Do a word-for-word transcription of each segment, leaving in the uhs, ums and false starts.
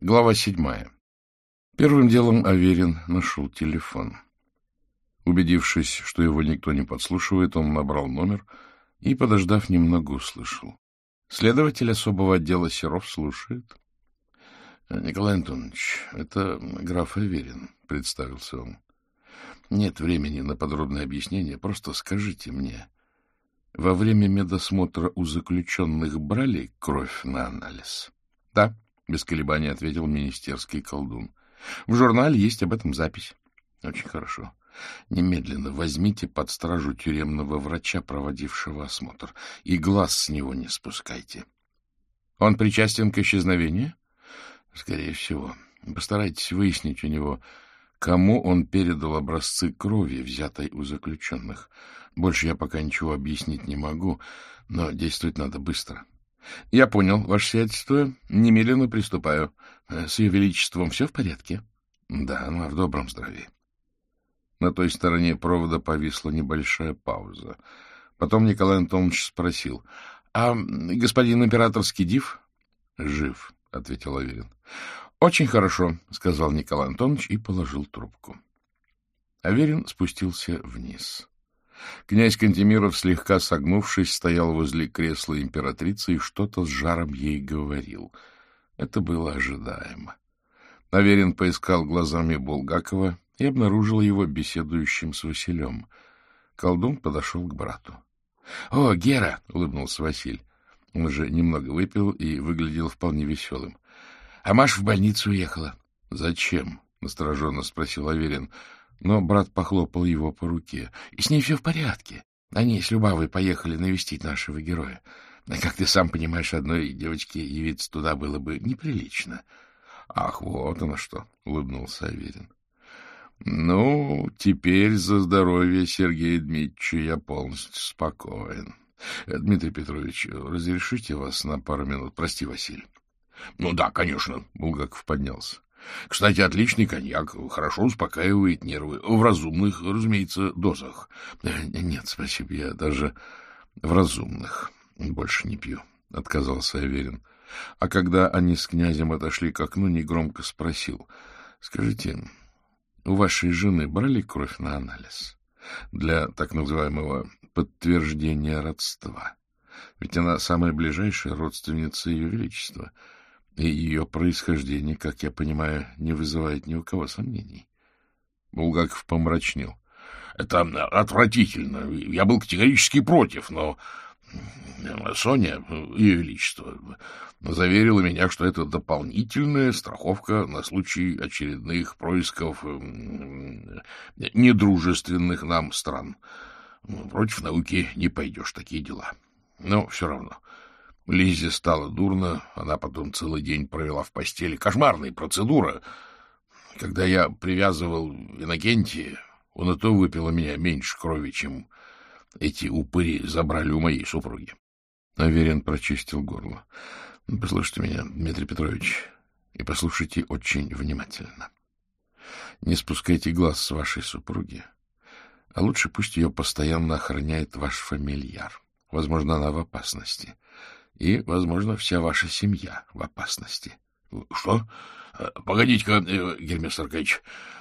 Глава седьмая. Первым делом Аверин нашел телефон. Убедившись, что его никто не подслушивает, он набрал номер и, подождав, немного услышал. Следователь особого отдела Серов слушает. — Николай Антонович, это граф Аверин, — представился он. — Нет времени на подробное объяснение, просто скажите мне, во время медосмотра у заключенных брали кровь на анализ? — Да, — без колебаний ответил министерский колдун. — В журнале есть об этом запись. — Очень хорошо. Немедленно возьмите под стражу тюремного врача, проводившего осмотр, и глаз с него не спускайте. — Он причастен к исчезновению? — Скорее всего. Постарайтесь выяснить у него, кому он передал образцы крови, взятой у заключенных. Больше я пока ничего объяснить не могу, но действовать надо быстро. — Я понял, ваше сиятельство. Немедленно приступаю. С ее величеством все в порядке? — Да, она в добром здравии. На той стороне провода повисла небольшая пауза. Потом Николай Антонович спросил: — А господин императорский див? — Жив, — ответил Аверин. — Очень хорошо, — сказал Николай Антонович и положил трубку. Аверин спустился вниз. Князь Кантемиров, слегка согнувшись, стоял возле кресла императрицы и что-то с жаром ей говорил. Это было ожидаемо. Аверин поискал глазами Булгакова и обнаружил его беседующим с Василем. Колдун подошел к брату. — О, Гера! — улыбнулся Василь. Он уже немного выпил и выглядел вполне веселым. — А Маша в больницу уехала. — Зачем? — настороженно спросил Аверин. Но брат похлопал его по руке. — И с ней все в порядке. Они с Любавой поехали навестить нашего героя. Как ты сам понимаешь, одной девочке явиться туда было бы неприлично. — Ах, вот оно что! — улыбнулся Аверин. — Ну, теперь за здоровье Сергея Дмитриевича я полностью спокоен. Дмитрий Петрович, разрешите вас на пару минут? Прости, Василий. — Ну да, конечно, — Булгаков поднялся. — Кстати, отличный коньяк, хорошо успокаивает нервы. В разумных, разумеется, дозах. — Нет, спасибо, я даже в разумных больше не пью, — отказался Аверин. А когда они с князем отошли к окну, негромко спросил: — Скажите, у вашей жены брали кровь на анализ для так называемого подтверждения родства? Ведь она самая ближайшая родственница Ее Величества, и ее происхождение, как я понимаю, не вызывает ни у кого сомнений. Булгаков помрачнел. — Это отвратительно. Я был категорически против, но Соня, Ее Величество, заверила меня, что это дополнительная страховка на случай очередных происков недружественных нам стран. Против науки не пойдешь, такие дела. Но все равно. Лизе стало дурно, она потом целый день провела в постели. Кошмарная процедура. Когда я привязывал Иннокентия, он и то выпил у меня меньше крови, чем эти упыри забрали у моей супруги. Аверин прочистил горло. — Послушайте меня, Дмитрий Петрович, и послушайте очень внимательно. Не спускайте глаз с вашей супруги, а лучше пусть ее постоянно охраняет ваш фамильяр. Возможно, она в опасности. И, возможно, вся ваша семья в опасности. — Что? Погодите-ка, Гермес Аркадьевич,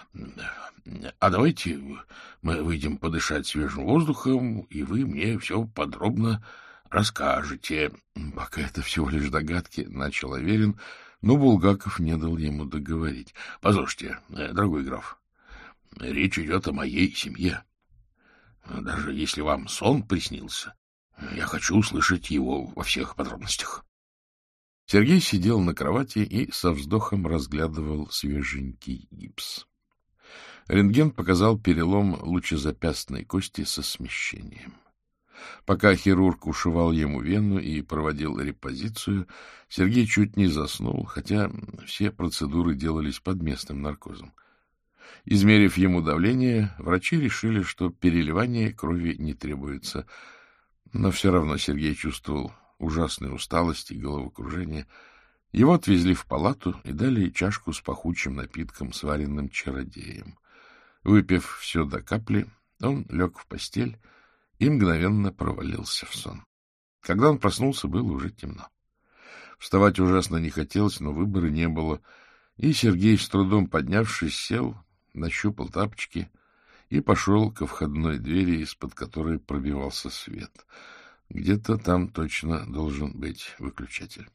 а давайте мы выйдем подышать свежим воздухом, и вы мне все подробно расскажете. — Пока это всего лишь догадки, — начал Аверин, но Булгаков не дал ему договорить. — Послушайте, дорогой граф, речь идет о моей семье. Даже если вам сон приснился, я хочу услышать его во всех подробностях. Сергей сидел на кровати и со вздохом разглядывал свеженький гипс. Рентген показал перелом лучезапястной кости со смещением. Пока хирург ушивал ему вену и проводил репозицию, Сергей чуть не заснул, хотя все процедуры делались под местным наркозом. Измерив ему давление, врачи решили, что переливание крови не требуется. Но все равно Сергей чувствовал ужасную усталость и головокружение. Его отвезли в палату и дали чашку с пахучим напитком, сваренным чародеем. Выпив все до капли, он лег в постель и мгновенно провалился в сон. Когда он проснулся, было уже темно. Вставать ужасно не хотелось, но выбора не было, И Сергей, с трудом поднявшись, сел, нащупал тапочки и пошел ко входной двери, из-под которой пробивался свет. Где-то там точно должен быть выключатель.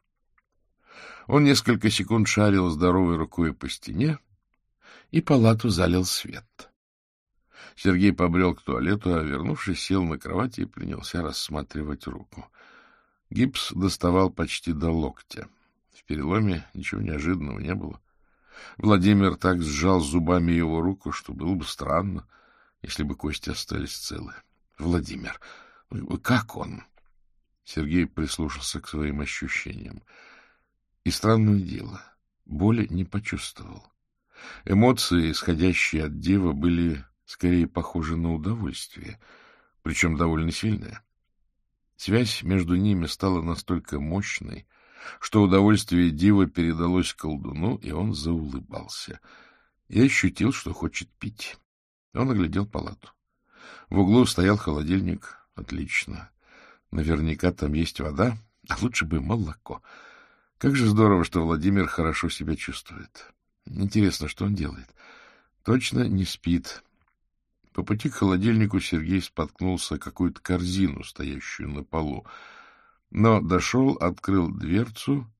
Он несколько секунд шарил здоровой рукой по стене, и палату залил свет. Сергей побрел к туалету, а, вернувшись, сел на кровати и принялся рассматривать руку. Гипс доставал почти до локтя. В переломе ничего неожиданного не было. Владимир так сжал зубами его руку, что было бы странно, если бы кости остались целы. — Владимир, как он? Сергей прислушался к своим ощущениям. И странное дело, боли не почувствовал. Эмоции, исходящие от Дива, были скорее похожи на удовольствие, причем довольно сильное. Связь между ними стала настолько мощной, что удовольствие Дива передалось колдуну, и он заулыбался. И ощутил, что хочет пить. Он оглядел палату. В углу стоял холодильник. Отлично. Наверняка там есть вода, а лучше бы молоко. Как же здорово, что Владимир хорошо себя чувствует. Интересно, что он делает? Точно не спит. По пути к холодильнику Сергей споткнулся о какую-то корзину, стоящую на полу. Но дошел, открыл дверцу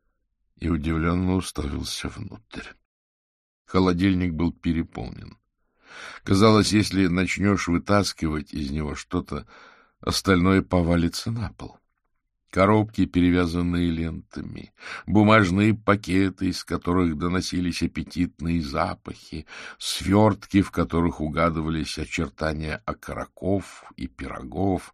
и удивленно уставился внутрь. Холодильник был переполнен. Казалось, если начнешь вытаскивать из него что-то, остальное повалится на пол. Коробки, перевязанные лентами, бумажные пакеты, из которых доносились аппетитные запахи, свертки, в которых угадывались очертания окороков и пирогов.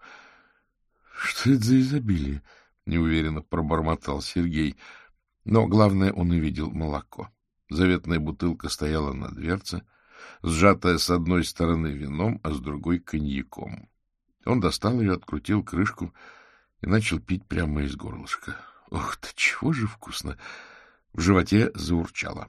— Что это за изобилие? — неуверенно пробормотал Сергей. Но главное, он увидел молоко. Заветная бутылка стояла на дверце, сжатая с одной стороны вином, а с другой — коньяком. Он достал ее, открутил крышку и начал пить прямо из горлышка. Ох ты, чего же вкусно! В животе заурчало.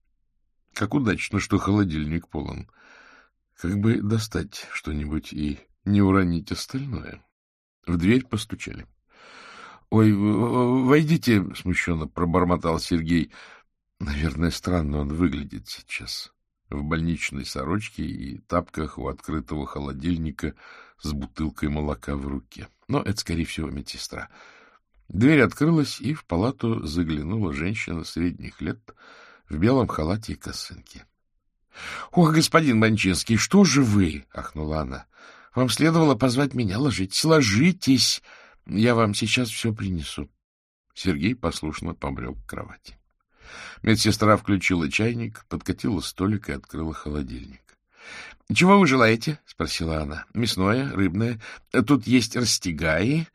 Как удачно, что холодильник полон. Как бы достать что-нибудь и не уронить остальное. В дверь постучали. — Ой, войдите, — смущенно пробормотал Сергей. Наверное, странно он выглядит сейчас. В больничной сорочке и тапках у открытого холодильника с бутылкой молока в руке. Но это, скорее всего, медсестра. Дверь открылась, и в палату заглянула женщина средних лет в белом халате и косынке. — Ох, господин Банчинский, что же вы? — ахнула она. — Вам следовало позвать меня. Ложитесь, ложитесь. Я вам сейчас все принесу. Сергей послушно побрел к кровати. Медсестра включила чайник, подкатила столик и открыла холодильник. — Чего вы желаете? — спросила она. — Мясное, рыбное. Тут есть растягаи,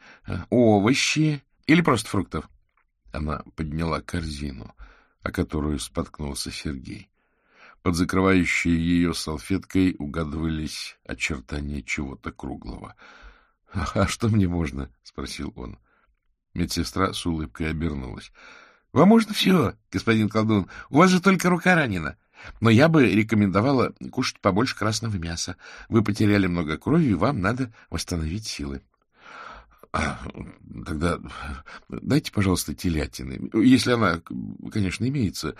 овощи или просто фруктов. Она подняла корзину, о которую споткнулся Сергей. Под закрывающей ее салфеткой угадывались очертания чего-то круглого. — А что мне можно? — спросил он. Медсестра с улыбкой обернулась. — Вам можно все, господин колдун. У вас же только рука ранена. Но я бы рекомендовала кушать побольше красного мяса. Вы потеряли много крови, и вам надо восстановить силы. А, — Тогда дайте, пожалуйста, телятины, если она, конечно, имеется,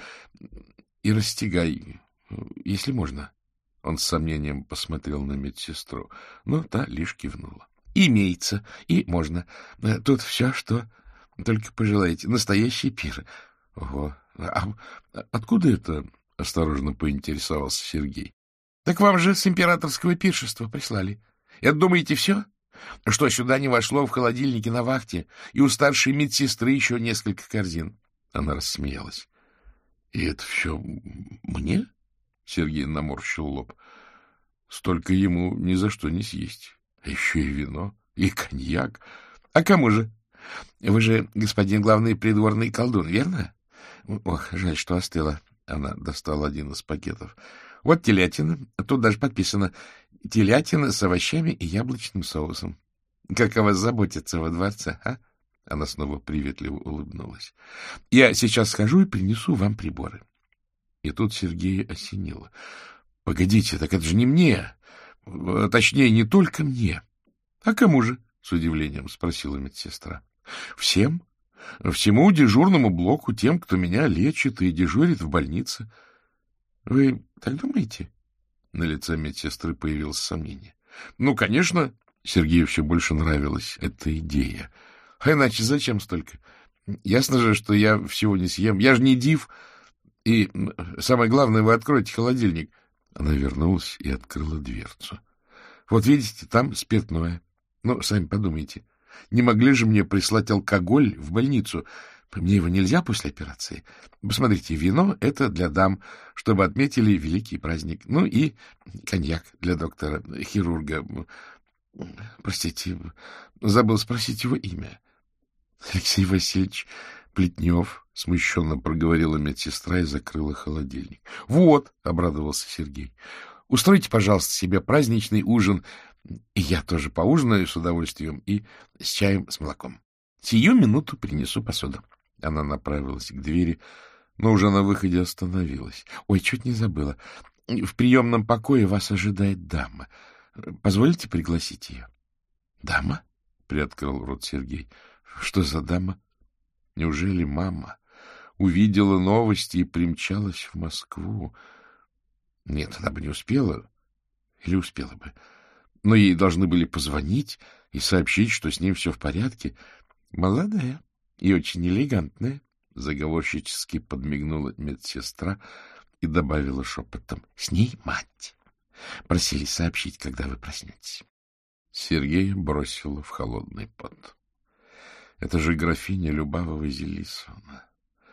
и растягай, если можно. Он с сомнением посмотрел на медсестру, но та лишь кивнула. — Имеется, и можно. Тут все, что только пожелаете. Настоящий пир. — Ого! А откуда это? — осторожно поинтересовался Сергей. — Так вам же с императорского пиршества прислали. Это, думаете, все? Что сюда не вошло в холодильнике на вахте, и у старшей медсестры еще несколько корзин? Она рассмеялась. — И это все мне? — Сергей наморщил лоб. — Столько ему ни за что не съесть. А еще и вино, и коньяк. А кому же? Вы же, господин главный придворный колдун, верно? Ох, жаль, что остыло. Она достала один из пакетов. Вот телятина, тут даже подписано: телятина с овощами и яблочным соусом. Как о вас заботятся во дворце, а? Она снова приветливо улыбнулась. Я сейчас схожу и принесу вам приборы. И тут Сергея осенило. Погодите, так это же не мне. Точнее, не только мне. — А кому же? — с удивлением спросила медсестра. — Всем. Всему дежурному блоку, тем, кто меня лечит и дежурит в больнице. — Вы так думаете? На лице медсестры появилось сомнение. — Ну, конечно. Сергею все больше нравилась эта идея. А иначе зачем столько? Ясно же, что я всего не съем. Я же не див. И самое главное, вы откроете холодильник. Она вернулась и открыла дверцу. Вот видите, там спиртное. Ну, сами подумайте. Не могли же мне прислать алкоголь в больницу? Мне его нельзя после операции. Посмотрите, вино — это для дам, чтобы отметили великий праздник. Ну и коньяк для доктора, хирурга. Простите, забыл спросить его имя. Алексей Васильевич Плетнев, смущенно проговорила медсестра и закрыла холодильник. — Вот, — обрадовался Сергей, — устройте, пожалуйста, себе праздничный ужин. И я тоже поужинаю с удовольствием и с чаем с молоком. Сию минуту принесу посуду. Она направилась к двери, но уже на выходе остановилась. — Ой, чуть не забыла. В приемном покое вас ожидает дама. Позволите пригласить ее? — Дама? — приоткрыл рот Сергей. — Что за дама? Неужели мама увидела новости и примчалась в Москву? Нет, она бы не успела. Или успела бы. Но ей должны были позвонить и сообщить, что с ним все в порядке. Молодая и очень элегантная, заговорщически подмигнула медсестра и добавила шепотом: — С ней мать. Просили сообщить, когда вы проснетесь. Сергея бросила в холодный пот. Это же графиня Любава-Василисовна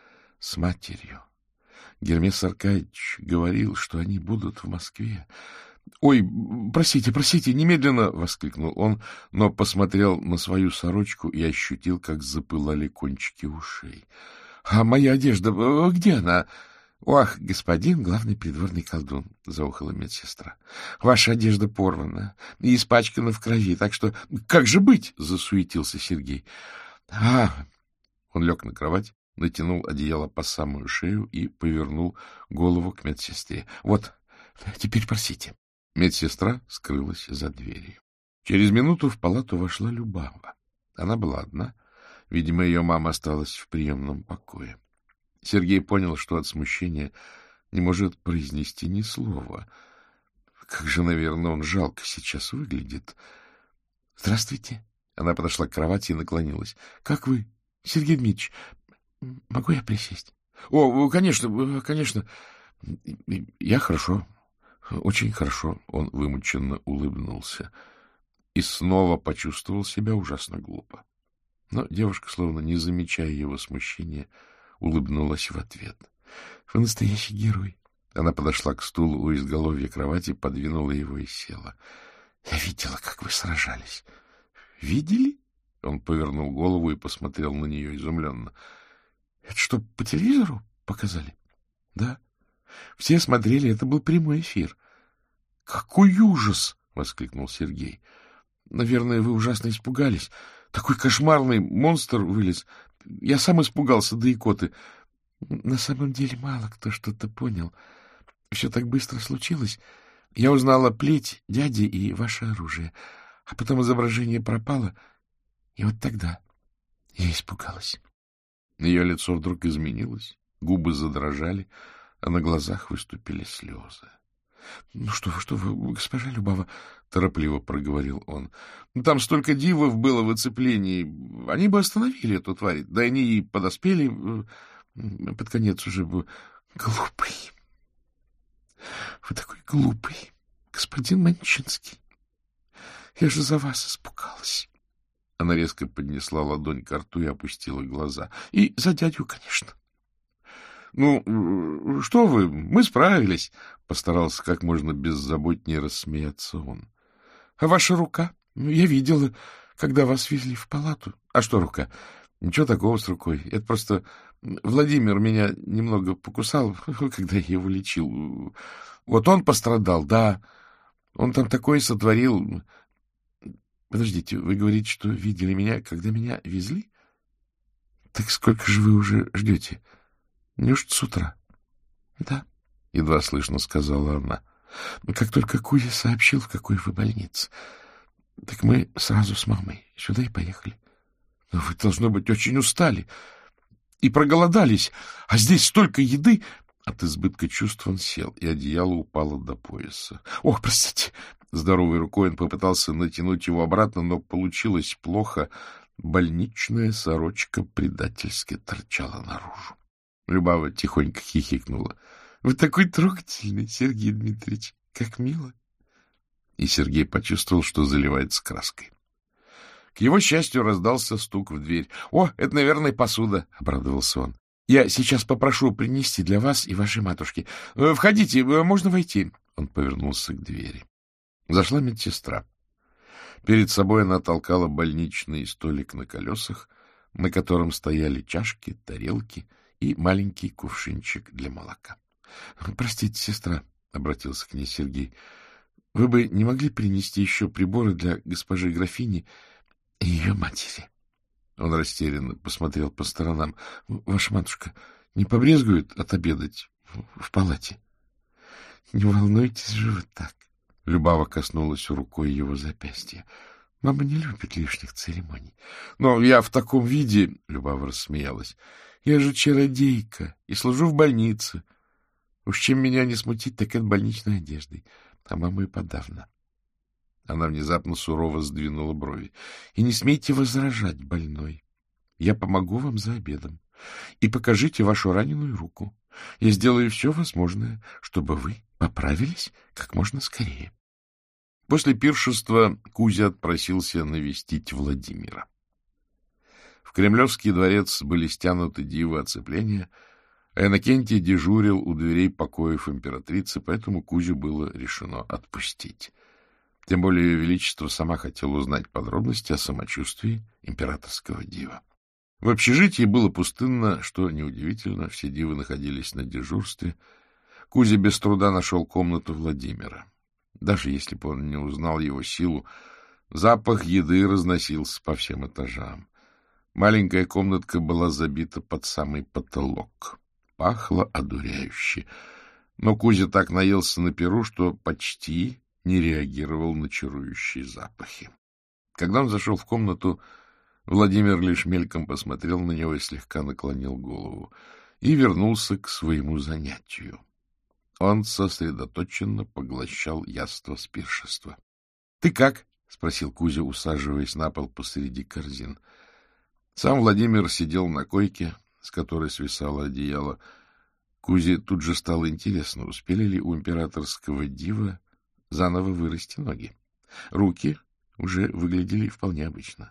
с матерью. Гермес Аркадьевич говорил, что они будут в Москве. — Ой, простите, простите, немедленно! — воскликнул он, но посмотрел на свою сорочку и ощутил, как запылали кончики ушей. — А моя одежда, где она? — Ох, господин главный придворный колдун, — заухала медсестра. — Ваша одежда порвана и испачкана в крови, так что... — Как же быть? — засуетился Сергей. — А! Он лег на кровать, натянул одеяло по самую шею и повернул голову к медсестре. — Вот, теперь просите. Медсестра скрылась за дверью. Через минуту в палату вошла Любава. Она была одна. Видимо, ее мама осталась в приемном покое. Сергей понял, что от смущения не может произнести ни слова. Как же, наверное, он жалко сейчас выглядит. — Здравствуйте. Она подошла к кровати и наклонилась. — Как вы, Сергей Дмитриевич? Могу я присесть? — О, конечно, конечно. Я хорошо. Очень хорошо. Он вымученно улыбнулся и снова почувствовал себя ужасно глупо. Но девушка, словно не замечая его смущения, улыбнулась в ответ. — Вы настоящий герой. Она подошла к стулу у изголовья кровати, подвинула его и села. — Я видела, как вы сражались. — Видели? Он повернул голову и посмотрел на нее изумленно. — Это что, по телевизору показали? — Да. Все смотрели, это был прямой эфир. — Какой ужас! — воскликнул Сергей. — Наверное, вы ужасно испугались. Такой кошмарный монстр вылез. Я сам испугался до икоты. На самом деле мало кто что-то понял. Все так быстро случилось. Я узнала плеть дяди и ваше оружие. А потом изображение пропало. И вот тогда я испугалась. Ее лицо вдруг изменилось. Губы задрожали, а на глазах выступили слезы. — Ну что вы, что вы, госпожа Любава, — торопливо проговорил он. — Там столько дивов было в оцеплении. Они бы остановили эту тварь. Да они и подоспели под конец уже. Глупый. Вы такой глупый, господин Манчинский. Я же за вас испугалась. Она резко поднесла ладонь к рту и опустила глаза. И за дядю, конечно. — Ну, что вы, мы справились, — постарался как можно беззаботнее рассмеяться он. — А ваша рука? Я видела, когда вас везли в палату. — А что рука? Ничего такого с рукой. Это просто Владимир меня немного покусал, когда я его лечил. Вот он пострадал, да. Он там такое сотворил. Подождите, вы говорите, что видели меня, когда меня везли? Так сколько же вы уже ждете? Неужто с утра? — Да, — едва слышно сказала она. — Как только Кузя сообщил, в какой вы больнице, так мы сразу с мамой сюда и поехали. — Вы, должно быть, очень устали и проголодались, а здесь столько еды. От избытка чувств он сел, и одеяло упало до пояса. — Ох, простите! Здоровой рукой он попытался натянуть его обратно, но получилось плохо. Больничная сорочка предательски торчала наружу. Любава тихонько хихикнула. — Вы такой трогательный, Сергей Дмитриевич, как мило! И Сергей почувствовал, что заливается краской. К его счастью, раздался стук в дверь. — О, это, наверное, посуда! — обрадовался он. — Я сейчас попрошу принести для вас и вашей матушки. Входите, можно войти. Он повернулся к двери. Зашла медсестра. Перед собой она толкала больничный столик на колесах, на котором стояли чашки, тарелки и маленький кувшинчик для молока. — Простите, сестра, — обратился к ней Сергей, — вы бы не могли принести еще приборы для госпожи графини и ее матери? Он растерянно посмотрел по сторонам. — Ваша матушка не побрезгует отобедать в, в палате? — Не волнуйтесь же вы так. Любава коснулась рукой его запястья. — Мама не любит лишних церемоний. — Но я в таком виде... — Любава рассмеялась. — Я же чародейка и служу в больнице. Уж чем меня не смутить, так это больничной одеждой. А маму и подавно. Она внезапно сурово сдвинула брови. — И не смейте возражать, больной. Я помогу вам за обедом. И покажите вашу раненую руку. Я сделаю все возможное, чтобы вы поправились как можно скорее. После пиршества Кузя отпросился навестить Владимира. В Кремлевский дворец были стянуты дивы оцепления, а Иннокентий дежурил у дверей покоев императрицы, поэтому Кузю было решено отпустить. Тем более Ее Величество сама хотела узнать подробности о самочувствии императорского дива. В общежитии было пустынно, что неудивительно, все дивы находились на дежурстве. Кузя без труда нашел комнату Владимира. Даже если бы он не узнал его силу, запах еды разносился по всем этажам. Маленькая комнатка была забита под самый потолок. Пахло одуряюще. Но Кузя так наелся на перу, что почти не реагировал на чарующие запахи. Когда он зашел в комнату, Владимир лишь мельком посмотрел на него и слегка наклонил голову и вернулся к своему занятию. Он сосредоточенно поглощал яство с пиршества. — Ты как? — спросил Кузя, усаживаясь на пол посреди корзин. Сам Владимир сидел на койке, с которой свисало одеяло. Кузе тут же стало интересно, успели ли у императорского дива заново вырасти ноги. Руки уже выглядели вполне обычно.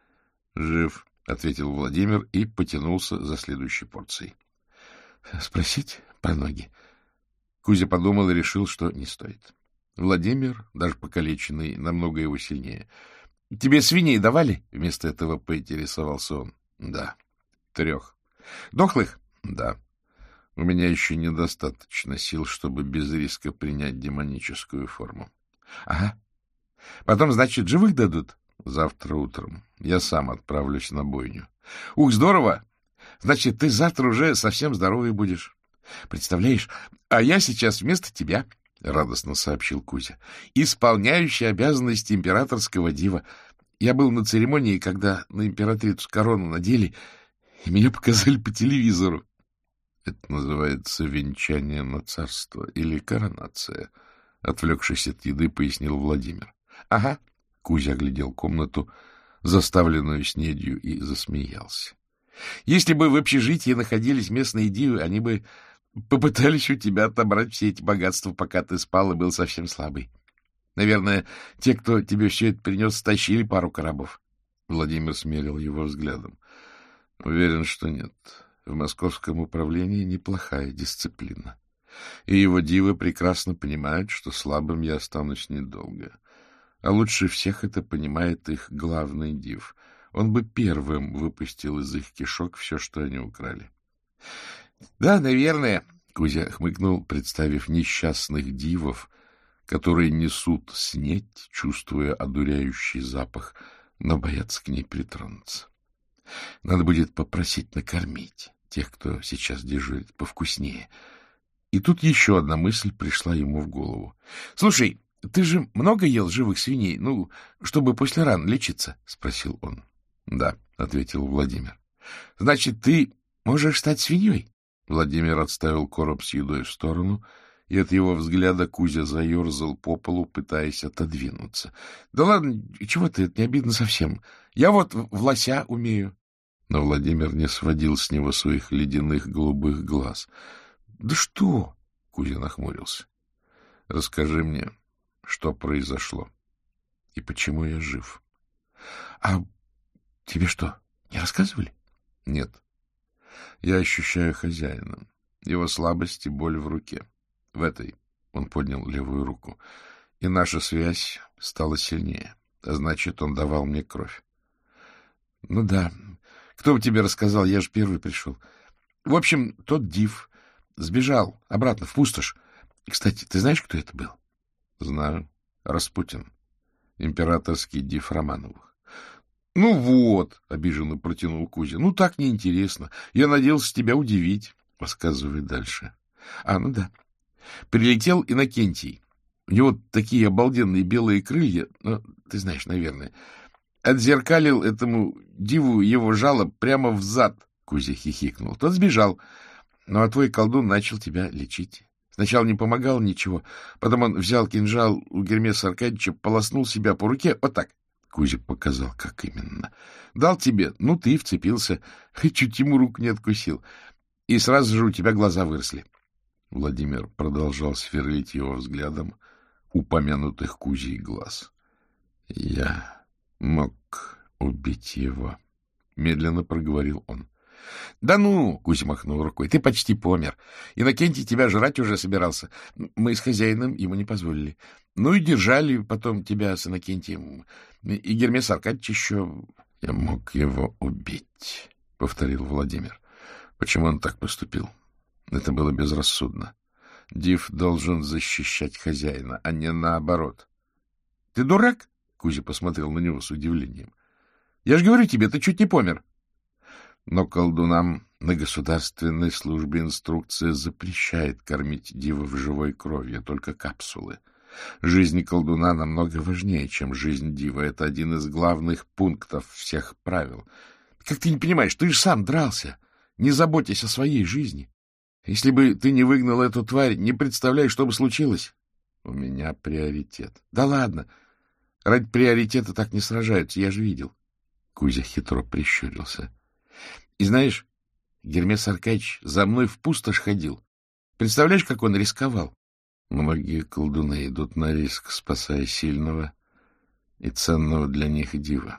— Жив, — ответил Владимир и потянулся за следующей порцией. — Спросить про ноги? Кузя подумал и решил, что не стоит. Владимир, даже покалеченный, намного его сильнее. — Тебе свиней давали? — вместо этого поинтересовался он. — Да. — Трех. — Дохлых? — Да. У меня еще недостаточно сил, чтобы без риска принять демоническую форму. — Ага. Потом, значит, живых дадут? — Завтра утром. Я сам отправлюсь на бойню. — Ух, здорово! Значит, ты завтра уже совсем здоровый будешь. Представляешь, а я сейчас вместо тебя, — радостно сообщил Кузя, — исполняющий обязанности императорского дива. Я был на церемонии, когда на императрицу корону надели, и меня показали по телевизору. Это называется венчание на царство или коронация, — отвлекшись от еды, пояснил Владимир. — Ага. Кузя оглядел комнату, заставленную снедью, и засмеялся. — Если бы в общежитии находились местные дивы, они бы попытались у тебя отобрать все эти богатства, пока ты спал и был совсем слабый. Наверное, те, кто тебе все это принес, стащили пару коробов. Владимир смерил его взглядом. — Уверен, что нет. В московском управлении неплохая дисциплина. И его дивы прекрасно понимают, что слабым я останусь недолго. А лучше всех это понимает их главный див. Он бы первым выпустил из их кишок все, что они украли. — Да, наверное, — Кузя хмыкнул, представив несчастных дивов, которые несут снедь, чувствуя одуряющий запах, но боятся к ней притронуться. Надо будет попросить накормить тех, кто сейчас дежурит, повкуснее. И тут еще одна мысль пришла ему в голову. — Слушай, ты же много ел живых свиней, ну, чтобы после ран лечиться? — спросил он. — Да. — ответил Владимир. — Значит, ты можешь стать свиньей? Владимир отставил короб с едой в сторону, и от его взгляда Кузя заерзал по полу, пытаясь отодвинуться. — Да ладно, чего ты, это не обидно совсем. Я вот в лося умею. Но Владимир не сводил с него своих ледяных голубых глаз. — Да что? — Кузя нахмурился. — Расскажи мне, что произошло и почему я жив. — А тебе что, не рассказывали? — Нет. Я ощущаю хозяина, его слабость и боль в руке. В этой, — он поднял левую руку, — и наша связь стала сильнее, а значит, он давал мне кровь. — Ну да. Кто бы тебе рассказал? Я же первый пришел. В общем, тот Див сбежал обратно в пустошь. Кстати, ты знаешь, кто это был? — Знаю. Распутин. Императорский Див Романовых. — Ну вот, — обиженно протянул Кузя, — ну так неинтересно. Я надеялся тебя удивить. Рассказывай дальше. — А, ну да. Прилетел Иннокентий. У него такие обалденные белые крылья, ну, ты знаешь, наверное. Отзеркалил этому Диву его жало прямо в зад. Кузя хихикнул. Тот сбежал. Ну, а твой колдун начал тебя лечить. Сначала не помогал ничего. Потом он взял кинжал у Гермеса Аркадьевича, полоснул себя по руке. Вот так. Кузя показал, как именно. Дал тебе, ну, ты вцепился. Чуть ему руку не откусил. И сразу же у тебя глаза выросли. Владимир продолжал сверлить его взглядом упомянутых Кузей глаз. — Я мог убить его, — медленно проговорил он. — Да ну, — Кузя махнул рукой, — ты почти помер. Иннокентий тебя жрать уже собирался. Мы с хозяином ему не позволили. Ну и держали потом тебя с Иннокентием. И Гермес Аркадьевич еще... — Я мог его убить, — повторил Владимир. — Почему он так поступил? Это было безрассудно. Див должен защищать хозяина, а не наоборот. — Ты дурак? — Кузя посмотрел на него с удивлением. — Я же говорю тебе, ты чуть не помер. Но колдунам на государственной службе инструкция запрещает кормить дивов живой кровью, только капсулы. Жизнь колдуна намного важнее, чем жизнь дива. Это один из главных пунктов всех правил. Как ты не понимаешь, ты же сам дрался, не заботясь о своей жизни. Если бы ты не выгнал эту тварь, не представляешь, что бы случилось. У меня приоритет. Да ладно, ради приоритета так не сражаются, я же видел. Кузя хитро прищурился. И знаешь, Гермес Аркадьевич за мной в пустошь ходил. Представляешь, как он рисковал? Многие колдуны идут на риск, спасая сильного и ценного для них дива.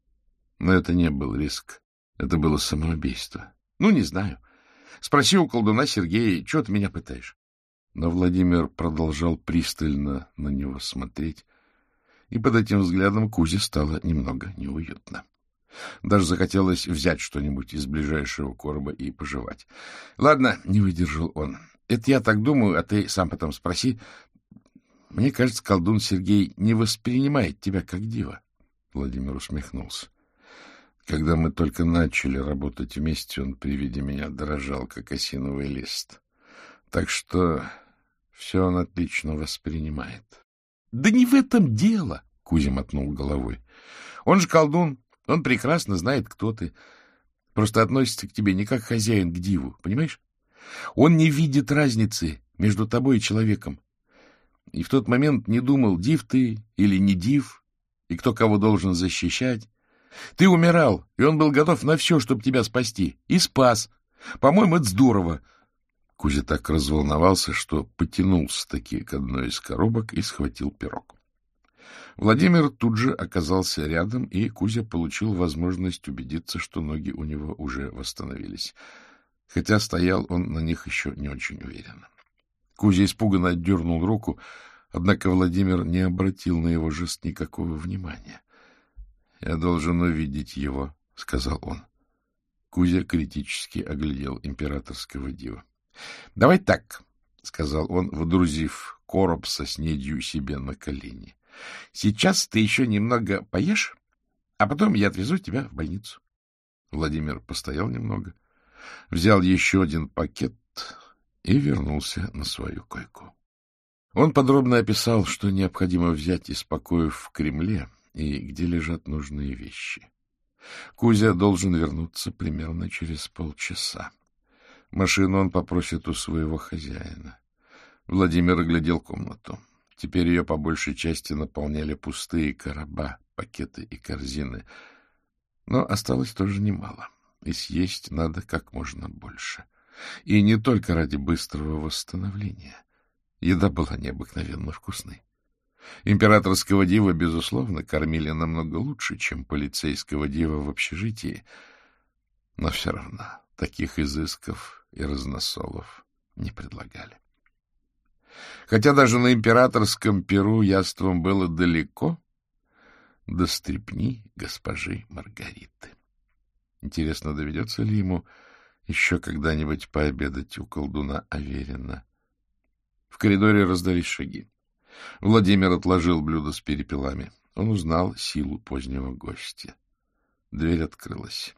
Но это не был риск. Это было самоубийство. Ну, не знаю. Спроси у колдуна Сергея, чего ты меня пытаешь? Но Владимир продолжал пристально на него смотреть, и под этим взглядом Кузе стало немного неуютно. Даже захотелось взять что-нибудь из ближайшего короба и пожевать. — Ладно, — не выдержал он. — Это я так думаю, а ты сам потом спроси. Мне кажется, колдун Сергей не воспринимает тебя как дива. Владимир усмехнулся. Когда мы только начали работать вместе, он при виде меня дрожал, как осиновый лист. Так что все он отлично воспринимает. — Да не в этом дело, — Кузя мотнул головой. — Он же колдун. Он прекрасно знает, кто ты. Просто относится к тебе не как хозяин к диву, понимаешь? Он не видит разницы между тобой и человеком. И в тот момент не думал, див ты или не див, и кто кого должен защищать. Ты умирал, и он был готов на все, чтобы тебя спасти. И спас. По-моему, это здорово. Кузя так разволновался, что потянулся-таки к одной из коробок и схватил пирог. Владимир тут же оказался рядом, и Кузя получил возможность убедиться, что ноги у него уже восстановились. Хотя стоял он на них еще не очень уверенно. Кузя испуганно отдернул руку, однако Владимир не обратил на его жест никакого внимания. — Я должен увидеть его, — сказал он. Кузя критически оглядел императорского дива. — Давай так, — сказал он, водрузив короб со снедью себе на колени. — Сейчас ты еще немного поешь, а потом я отвезу тебя в больницу. Владимир постоял немного, взял еще один пакет и вернулся на свою койку. Он подробно описал, что необходимо взять из покоев в Кремле и где лежат нужные вещи. Кузя должен вернуться примерно через полчаса. Машину он попросит у своего хозяина. Владимир оглядел комнату. Теперь ее по большей части наполняли пустые короба, пакеты и корзины. Но осталось тоже немало, и съесть надо как можно больше. И не только ради быстрого восстановления. Еда была необыкновенно вкусной. Императорского дива, безусловно, кормили намного лучше, чем полицейского дива в общежитии, но все равно таких изысков и разносолов не предлагали. Хотя даже на императорском пиру яством было далеко до стрипни госпожи Маргариты. Интересно, доведется ли ему еще когда-нибудь пообедать у колдуна Аверина? В коридоре раздались шаги. Владимир отложил блюдо с перепелами. Он узнал силу позднего гостя. Дверь открылась.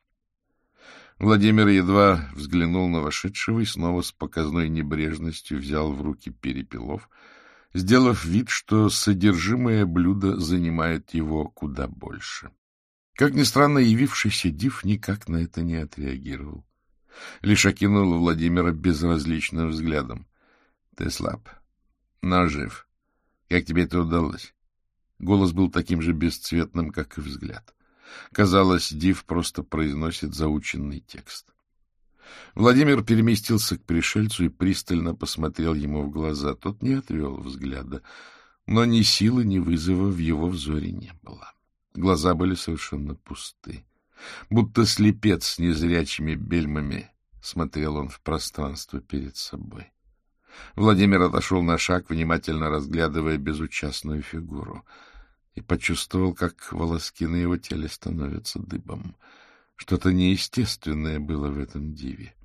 Владимир едва взглянул на вошедшего и снова с показной небрежностью взял в руки перепелов, сделав вид, что содержимое блюда занимает его куда больше. Как ни странно, явившийся див никак на это не отреагировал. Лишь окинул Владимира безразличным взглядом. — Ты слаб, но жив. Как тебе это удалось? Голос был таким же бесцветным, как и взгляд. Казалось, див просто произносит заученный текст. Владимир переместился к пришельцу и пристально посмотрел ему в глаза. Тот не отвел взгляда, но ни силы, ни вызова в его взоре не было. Глаза были совершенно пусты. Будто слепец с незрячими бельмами смотрел он в пространство перед собой. Владимир отошел на шаг, внимательно разглядывая безучастную фигуру, и почувствовал, как волоски на его теле становятся дыбом. Что-то неестественное было в этом диве.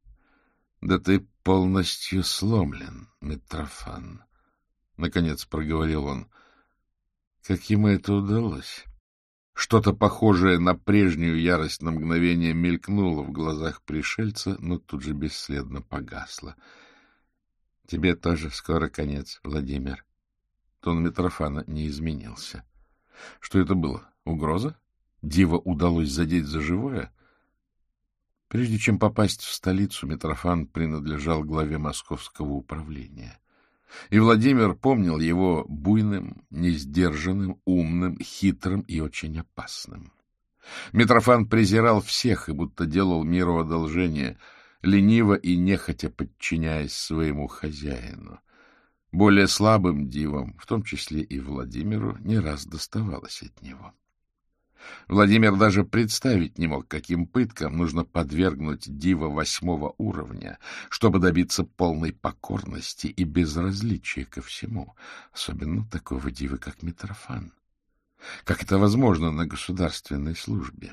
— Да ты полностью сломлен, Митрофан, — наконец проговорил он. Как ему это удалось? Что-то похожее на прежнюю ярость на мгновение мелькнуло в глазах пришельца, но тут же бесследно погасло. — Тебе тоже скоро конец, Владимир. Тон Митрофана не изменился. Что это было? Угроза? Дива удалось задеть за живое? Прежде чем попасть в столицу, Митрофан принадлежал главе московского управления. И Владимир помнил его буйным, несдержанным, умным, хитрым и очень опасным. Митрофан презирал всех и будто делал миру одолжение, лениво и нехотя подчиняясь своему хозяину. Более слабым дивам, в том числе и Владимиру, не раз доставалось от него. Владимир даже представить не мог, каким пыткам нужно подвергнуть дива восьмого уровня, чтобы добиться полной покорности и безразличия ко всему, особенно такого дива, как Митрофан. Как это возможно на государственной службе?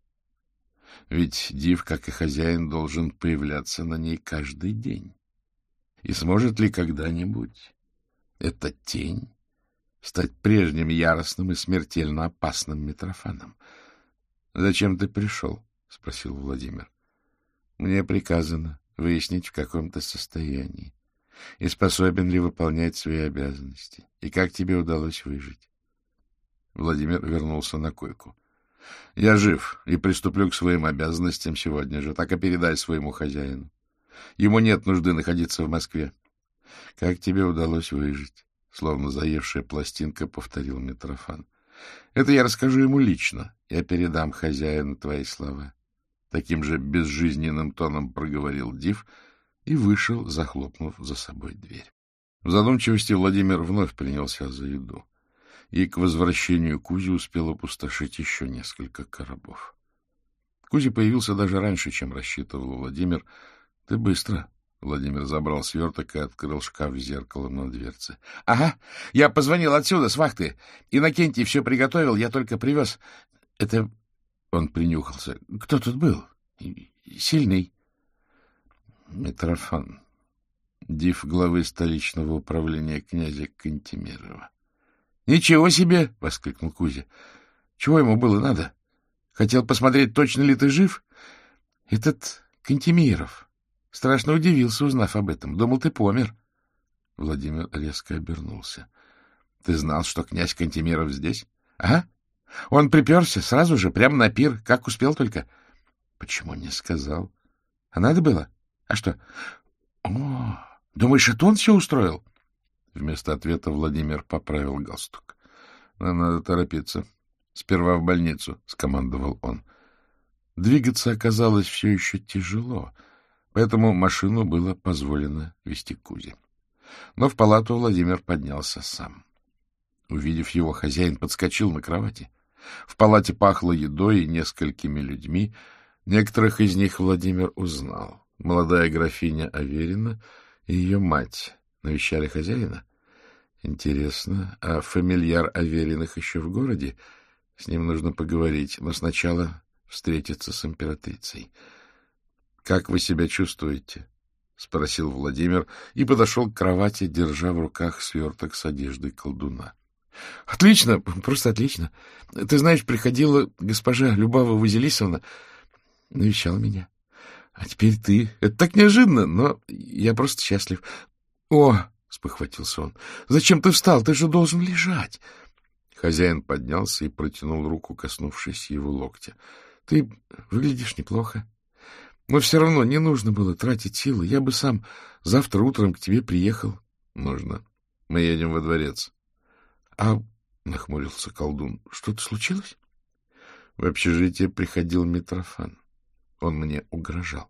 Ведь див, как и хозяин, должен появляться на ней каждый день. И сможет ли когда-нибудь эта тень стать прежним яростным и смертельно опасным Митрофаном? — Зачем ты пришел? — спросил Владимир. — Мне приказано выяснить, в каком ты состоянии, и способен ли выполнять свои обязанности, и как тебе удалось выжить. Владимир вернулся на койку. — Я жив и приступлю к своим обязанностям сегодня же, так и передай своему хозяину. Ему нет нужды находиться в Москве. — Как тебе удалось выжить? — словно заевшая пластинка повторил Митрофан. — Это я расскажу ему лично. Я передам хозяину твои слова. Таким же безжизненным тоном проговорил див и вышел, захлопнув за собой дверь. В задумчивости Владимир вновь принялся за еду, и к возвращению Кузи успел опустошить еще несколько коробов. Кузя появился даже раньше, чем рассчитывал Владимир. — Ты быстро. Владимир забрал сверток и открыл шкаф с зеркалом на дверце. — Ага, я позвонил отсюда, с вахты. Иннокентий все приготовил, я только привез. Это... Он принюхался. — Кто тут был? Сильный? — Митрофан. Див главы столичного управления князя Кантемирова. — Ничего себе! — воскликнул Кузя. — Чего ему было надо? Хотел посмотреть, точно ли ты жив? Этот Кантемиров... Страшно удивился, узнав об этом. Думал, ты помер. Владимир резко обернулся. — Ты знал, что князь Кантемиров здесь? — Ага. Он приперся сразу же, прямо на пир, как успел только. — Почему не сказал? — А надо было? А что? — О, думаешь, это он все устроил? Вместо ответа Владимир поправил галстук. — Надо торопиться. Сперва в больницу, — скомандовал он. Двигаться оказалось все еще тяжело, поэтому машину было позволено вести к Кузе. Но в палату Владимир поднялся сам. Увидев его, хозяин подскочил на кровати. В палате пахло едой и несколькими людьми. Некоторых из них Владимир узнал. Молодая графиня Аверина и ее мать навещали хозяина. Интересно, а фамильяр Авериных еще в городе? С ним нужно поговорить, но сначала встретиться с императрицей. — Как вы себя чувствуете? — спросил Владимир и подошел к кровати, держа в руках сверток с одеждой колдуна. — Отлично, просто отлично. Ты знаешь, приходила госпожа Любава Василисовна, навещала меня. А теперь ты. Это так неожиданно, но я просто счастлив. — О! — спохватился он. — Зачем ты встал? Ты же должен лежать. Хозяин поднялся и протянул руку, коснувшись его локтя. — Ты выглядишь неплохо. Но все равно не нужно было тратить силы. Я бы сам завтра утром к тебе приехал. — Нужно. Мы едем во дворец. — А, — нахмурился колдун, — что-то случилось? В общежитие приходил Митрофан. Он мне угрожал.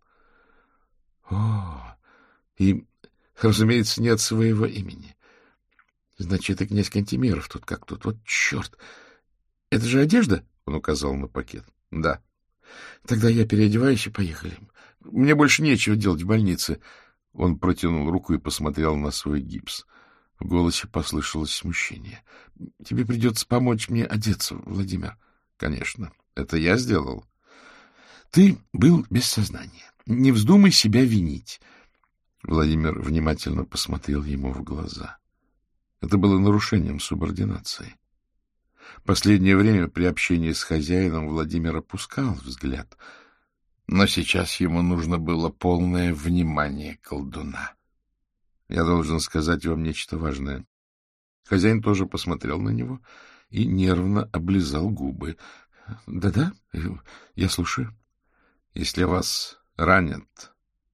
— О, и, разумеется, не от своего имени. Значит, это князь Кантемиров тут как тут. Вот черт! Это же одежда? — он указал на пакет. — Да. — Тогда я переодеваюсь и поехали. Мне больше нечего делать в больнице. Он протянул руку и посмотрел на свой гипс. В голосе послышалось смущение. — Тебе придется помочь мне одеться, Владимир. — Конечно. Это я сделал? — Ты был без сознания. Не вздумай себя винить. Владимир внимательно посмотрел ему в глаза. Это было нарушением субординации. Последнее время при общении с хозяином Владимир опускал взгляд, но сейчас ему нужно было полное внимание колдуна. — Я должен сказать вам нечто важное. Хозяин тоже посмотрел на него и нервно облизал губы. Да — Да-да, я слушаю. — Если вас ранят,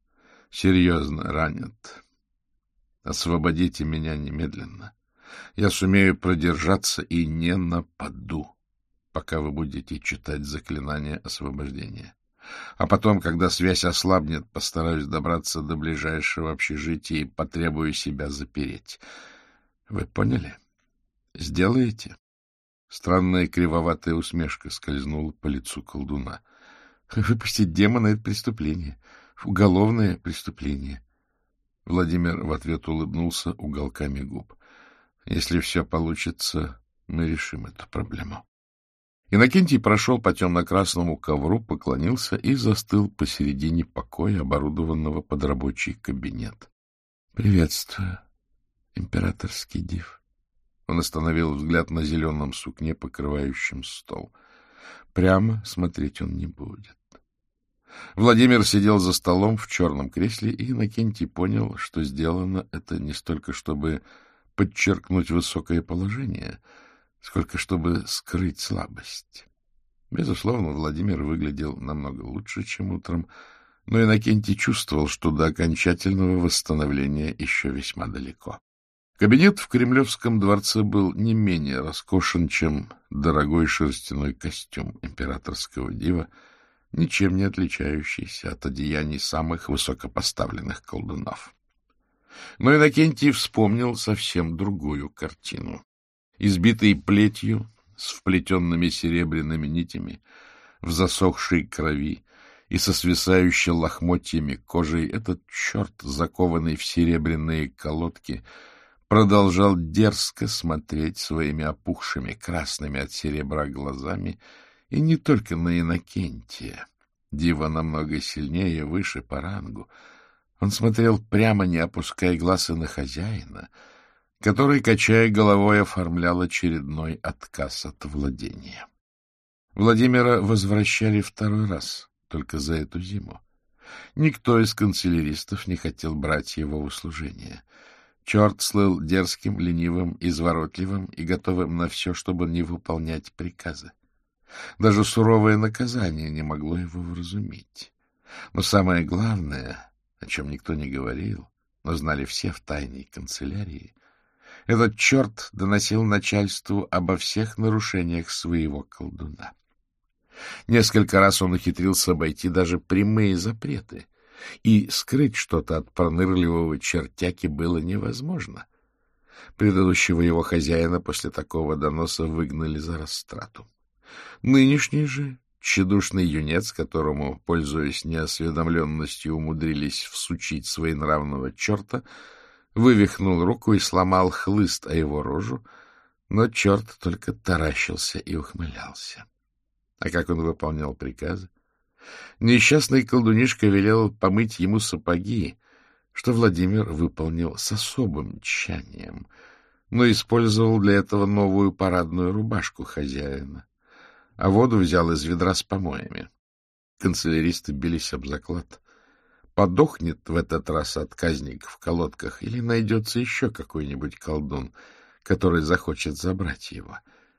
серьезно ранят, освободите меня немедленно. Я сумею продержаться и не нападу, пока вы будете читать заклинание освобождения. А потом, когда связь ослабнет, постараюсь добраться до ближайшего общежития и потребую себя запереть. Вы поняли? Сделаете? Странная кривоватая усмешка скользнула по лицу колдуна. Выпустить демона — это преступление. Уголовное преступление. Владимир в ответ улыбнулся уголками губ. Если все получится, мы решим эту проблему. Иннокентий прошел по темно-красному ковру, поклонился и застыл посередине покоя, оборудованного под рабочий кабинет. — Приветствую, императорский див. Он остановил взгляд на зеленом сукне, покрывающем стол. Прямо смотреть он не будет. Владимир сидел за столом в черном кресле, и Иннокентий понял, что сделано это не столько, чтобы подчеркнуть высокое положение, сколько чтобы скрыть слабость. Безусловно, Владимир выглядел намного лучше, чем утром, но Иннокентий чувствовал, что до окончательного восстановления еще весьма далеко. Кабинет в Кремлевском дворце был не менее роскошен, чем дорогой шерстяной костюм императорского дива, ничем не отличающийся от одеяний самых высокопоставленных колдунов. Но Иннокентий вспомнил совсем другую картину. Избитый плетью, с вплетенными серебряными нитями, в засохшей крови и со свисающей лохмотьями кожей, этот черт, закованный в серебряные колодки, продолжал дерзко смотреть своими опухшими красными от серебра глазами, и не только на Иннокентия, дива намного сильнее, выше по рангу. Он смотрел прямо, не опуская глаз, и на хозяина, который, качая головой, оформлял очередной отказ от владения. Владимира возвращали второй раз, только за эту зиму. Никто из канцеляристов не хотел брать его в услужение. Черт слыл дерзким, ленивым, изворотливым и готовым на все, чтобы не выполнять приказы. Даже суровое наказание не могло его вразумить. Но самое главное, о чем никто не говорил, но знали все в тайной канцелярии, этот черт доносил начальству обо всех нарушениях своего колдуна. Несколько раз он ухитрился обойти даже прямые запреты, и скрыть что-то от пронырливого чертяки было невозможно. Предыдущего его хозяина после такого доноса выгнали за растрату. Нынешний же тщедушный юнец, которому, пользуясь неосведомленностью, умудрились всучить своенравного черта, вывихнул руку и сломал хлыст о его рожу, но черт только таращился и ухмылялся. А как он выполнял приказы? Несчастный колдунишка велел помыть ему сапоги, что Владимир выполнил с особым тщанием, но использовал для этого новую парадную рубашку хозяина, а воду взял из ведра с помоями. Канцеляристы бились об заклад. Подохнет в этот раз отказник в колодках или найдется еще какой-нибудь колдун, который захочет забрать его.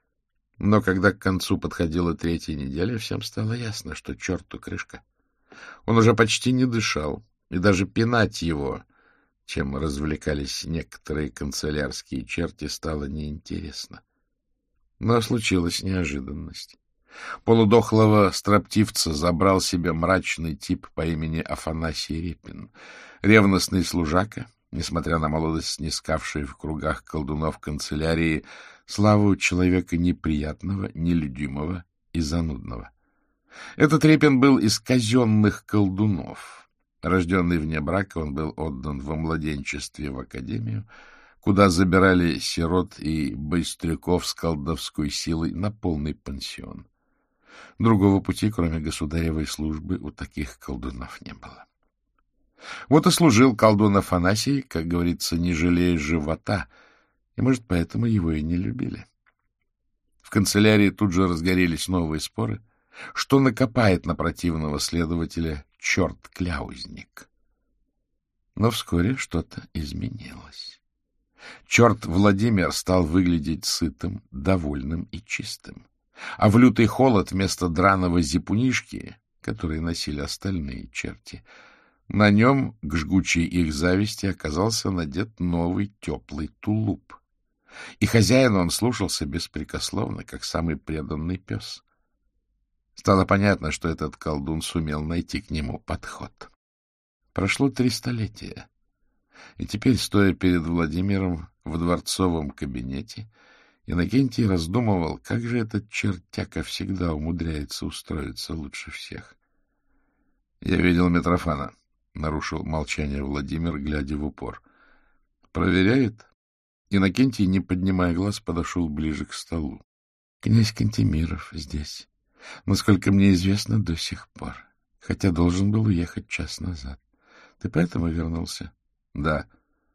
Но когда к концу подходила третья неделя, всем стало ясно, что черту крышка. Он уже почти не дышал, и даже пинать его, чем развлекались некоторые канцелярские черти, стало неинтересно. Но случилась неожиданность. Полудохлого строптивца забрал себе мрачный тип по имени Афанасий Репин, ревностный служака, несмотря на молодость, снискавший в кругах колдунов канцелярии славу человека неприятного, нелюдимого и занудного. Этот Репин был из казенных колдунов. Рожденный вне брака, он был отдан во младенчестве в академию, куда забирали сирот и быстряков с колдовской силой на полный пансион. Другого пути, кроме государевой службы, у таких колдунов не было. Вот и служил колдун Афанасий, как говорится, не жалея живота, и, может, поэтому его и не любили. В канцелярии тут же разгорелись новые споры, что накопает на противного следователя черт-кляузник. Но вскоре что-то изменилось. Черт Владимир стал выглядеть сытым, довольным и чистым. А в лютый холод вместо драного зипунишки, который носили остальные черти, на нем, к жгучей их зависти, оказался надет новый теплый тулуп. И хозяина он слушался беспрекословно, как самый преданный пес. Стало понятно, что этот колдун сумел найти к нему подход. Прошло три столетия, и теперь, стоя перед Владимиром в дворцовом кабинете, Иннокентий раздумывал, как же этот чертяка всегда умудряется устроиться лучше всех. — Я видел Митрофана, — нарушил молчание Владимир, глядя в упор. — Проверяет? Иннокентий, не поднимая глаз, подошел ближе к столу. — Князь Кантемиров здесь, насколько мне известно, до сих пор, хотя должен был уехать час назад. Ты поэтому вернулся? — Да.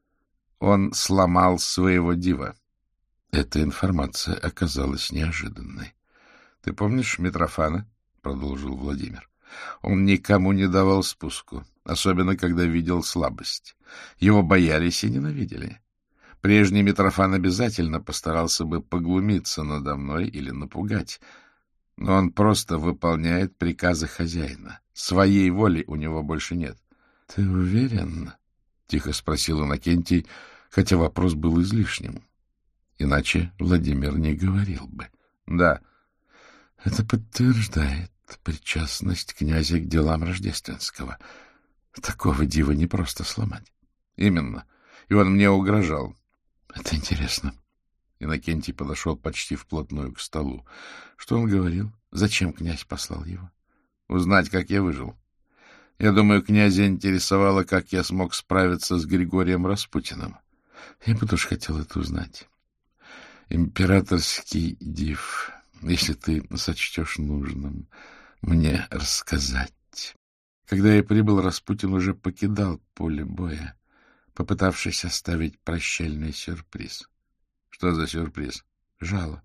Он сломал своего дива. Эта информация оказалась неожиданной. — Ты помнишь Митрофана? — продолжил Владимир. — Он никому не давал спуску, особенно когда видел слабость. Его боялись и ненавидели. Прежний Митрофан обязательно постарался бы поглумиться надо мной или напугать, но он просто выполняет приказы хозяина. Своей воли у него больше нет. — Ты уверен? — тихо спросил Иннокентий, хотя вопрос был излишним. Иначе Владимир не говорил бы. — Да. — Это подтверждает причастность князя к делам Рождественского. Такого дива не просто сломать. — Именно. И он мне угрожал. — Это интересно. Иннокентий подошел почти вплотную к столу. Что он говорил? Зачем князь послал его? — Узнать, как я выжил. Я думаю, князя интересовало, как я смог справиться с Григорием Распутиным. Я бы тоже хотел это узнать. Императорский див, если ты сочтешь нужным мне рассказать. Когда я прибыл, Распутин уже покидал поле боя, попытавшись оставить прощальный сюрприз. Что за сюрприз? Жало.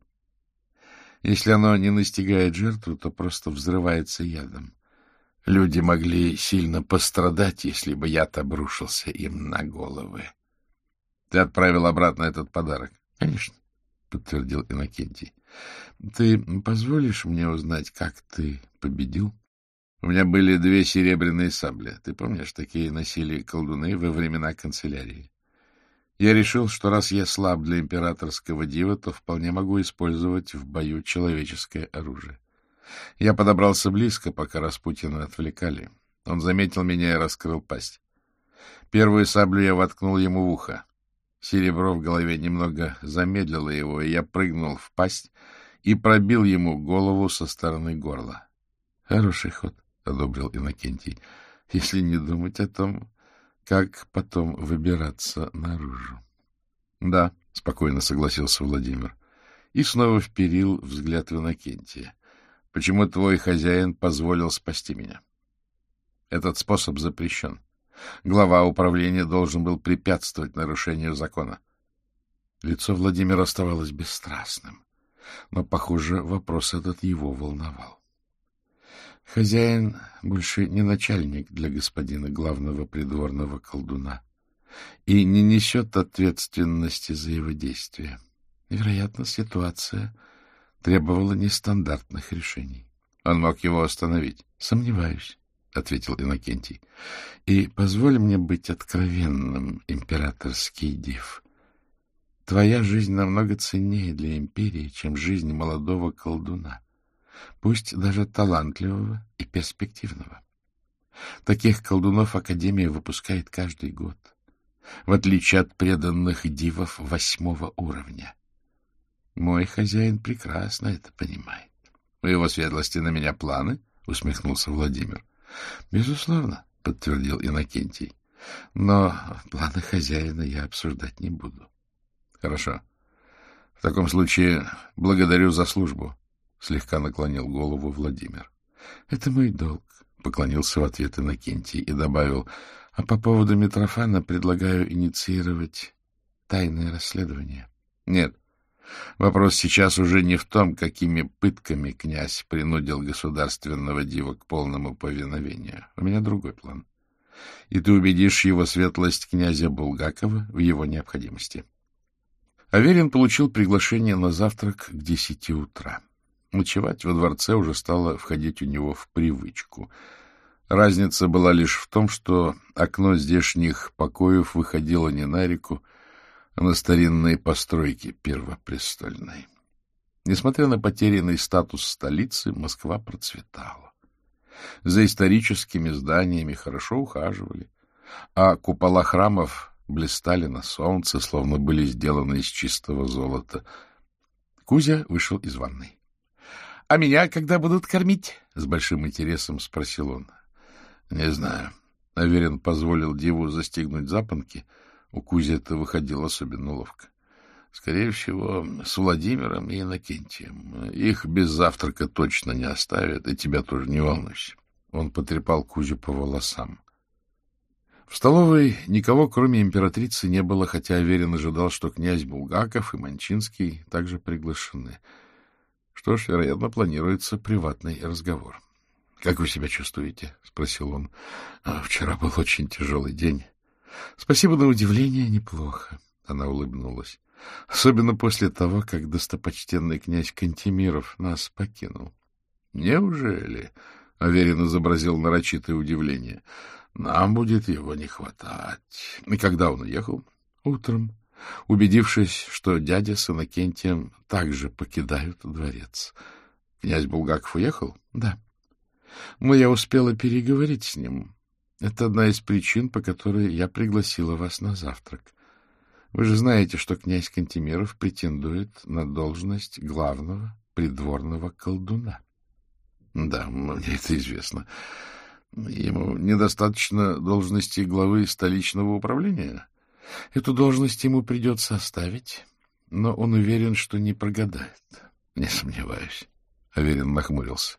Если оно не настигает жертву, то просто взрывается ядом. Люди могли сильно пострадать, если бы яд обрушился им на головы. Ты отправил обратно этот подарок? — Конечно, — подтвердил Иннокентий. — Ты позволишь мне узнать, как ты победил? У меня были две серебряные сабли. Ты помнишь, такие носили колдуны во времена канцелярии? Я решил, что раз я слаб для императорского дива, то вполне могу использовать в бою человеческое оружие. Я подобрался близко, пока Распутина отвлекали. Он заметил меня и раскрыл пасть. Первую саблю я воткнул ему в ухо. Серебро в голове немного замедлило его, и я прыгнул в пасть и пробил ему голову со стороны горла. — Хороший ход, — одобрил Иннокентий, — если не думать о том, как потом выбираться наружу. — Да, — спокойно согласился Владимир. И снова вперил взгляд в Иннокентия. — Почему твой хозяин позволил спасти меня? Этот способ запрещен. Глава управления должен был препятствовать нарушению закона. Лицо Владимира оставалось бесстрастным, но, похоже, вопрос этот его волновал. Хозяин больше не начальник для господина главного придворного колдуна и не несет ответственности за его действия. Вероятно, ситуация требовала нестандартных решений. Он мог его остановить. — Сомневаюсь, — ответил Иннокентий. — И позволь мне быть откровенным, императорский див. Твоя жизнь намного ценнее для империи, чем жизнь молодого колдуна, пусть даже талантливого и перспективного. Таких колдунов Академия выпускает каждый год, в отличие от преданных дивов восьмого уровня. Мой хозяин прекрасно это понимает. — У его светлости на меня планы? — усмехнулся Владимир. — Безусловно, — подтвердил Иннокентий. — Но планы хозяина я обсуждать не буду. — Хорошо. В таком случае благодарю за службу, — слегка наклонил голову Владимир. — Это мой долг, — поклонился в ответ Иннокентий и добавил, — а по поводу Митрофана предлагаю инициировать тайное расследование. — Нет. Вопрос сейчас уже не в том, какими пытками князь принудил государственного дива к полному повиновению. У меня другой план. И ты убедишь его светлость князя Булгакова в его необходимости. Аверин получил приглашение на завтрак к десяти утра. Ночевать во дворце уже стало входить у него в привычку. Разница была лишь в том, что окно здешних покоев выходило не на реку, а на старинные постройки Первопрестольной. Несмотря на потерянный статус столицы, Москва процветала. За историческими зданиями хорошо ухаживали, а купола храмов блистали на солнце, словно были сделаны из чистого золота. Кузя вышел из ванной. — А меня когда будут кормить? — с большим интересом спросил он. — Не знаю. Аверин позволил диву застегнуть запонки. У Кузи это выходило особенно ловко. Скорее всего, с Владимиром и Иннокентием. Их без завтрака точно не оставят, и тебя тоже не волнуйся. Он потрепал Кузю по волосам. В столовой никого, кроме императрицы, не было, хотя Аверин ожидал, что князь Булгаков и Манчинский также приглашены. Что ж, вероятно, планируется приватный разговор. — Как вы себя чувствуете? — спросил он. — Вчера был очень тяжелый день. — Спасибо на удивление, неплохо. Она улыбнулась. — Особенно после того, как достопочтенный князь Кантемиров нас покинул. — Неужели? — Аверин изобразил нарочитое удивление. — Нам будет его не хватать. И когда он уехал? — Утром. Убедившись, что дядя с Иннокентием также покидают дворец. — Князь Булгаков уехал? — Да. Но я успела переговорить с ним. Это одна из причин, по которой я пригласила вас на завтрак. Вы же знаете, что князь Кантемиров претендует на должность главного придворного колдуна. — Да, мне это известно. Ему недостаточно должности главы столичного управления? Эту должность ему придется оставить, но он уверен, что не прогадает. — Не сомневаюсь. Аверин нахмурился.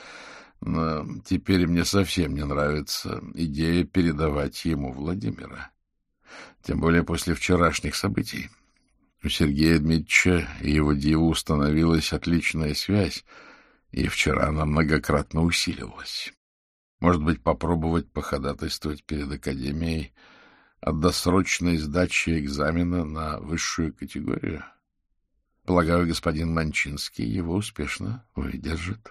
Но теперь мне совсем не нравится идея передавать ему Владимира. Тем более после вчерашних событий. У Сергея Дмитриевича и его диву установилась отличная связь, и вчера она многократно усилилась. Может быть, попробовать походатайствовать перед Академией от досрочной сдачи экзамена на высшую категорию. Полагаю, господин Манчинский его успешно выдержит.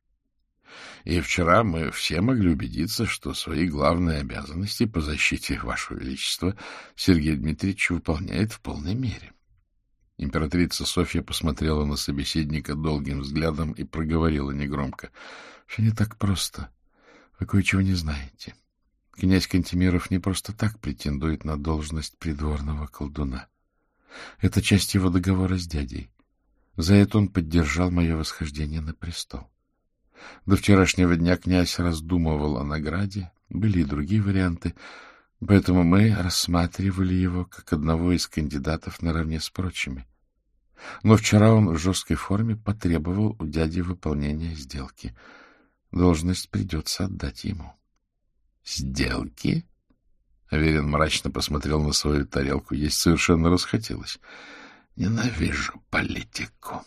И вчера мы все могли убедиться, что свои главные обязанности по защите Вашего Величества Сергей Дмитриевич выполняет в полной мере. Императрица Софья посмотрела на собеседника долгим взглядом и проговорила негромко. — Все не так просто. Вы кое-чего не знаете. Князь Кантемиров не просто так претендует на должность придворного колдуна. Это часть его договора с дядей. За это он поддержал мое восхождение на престол. До вчерашнего дня князь раздумывал о награде, были и другие варианты, поэтому мы рассматривали его как одного из кандидатов наравне с прочими. Но вчера он в жесткой форме потребовал у дяди выполнения сделки. Должность придется отдать ему. — Сделки? Аверин мрачно посмотрел на свою тарелку. Есть совершенно расхотелось. — Ненавижу политику.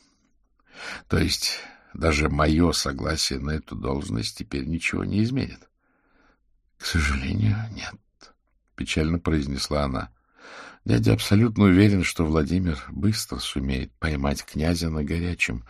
То есть даже мое согласие на эту должность теперь ничего не изменит? — К сожалению, нет, — печально произнесла она. Дядя абсолютно уверен, что Владимир быстро сумеет поймать князя на горячем,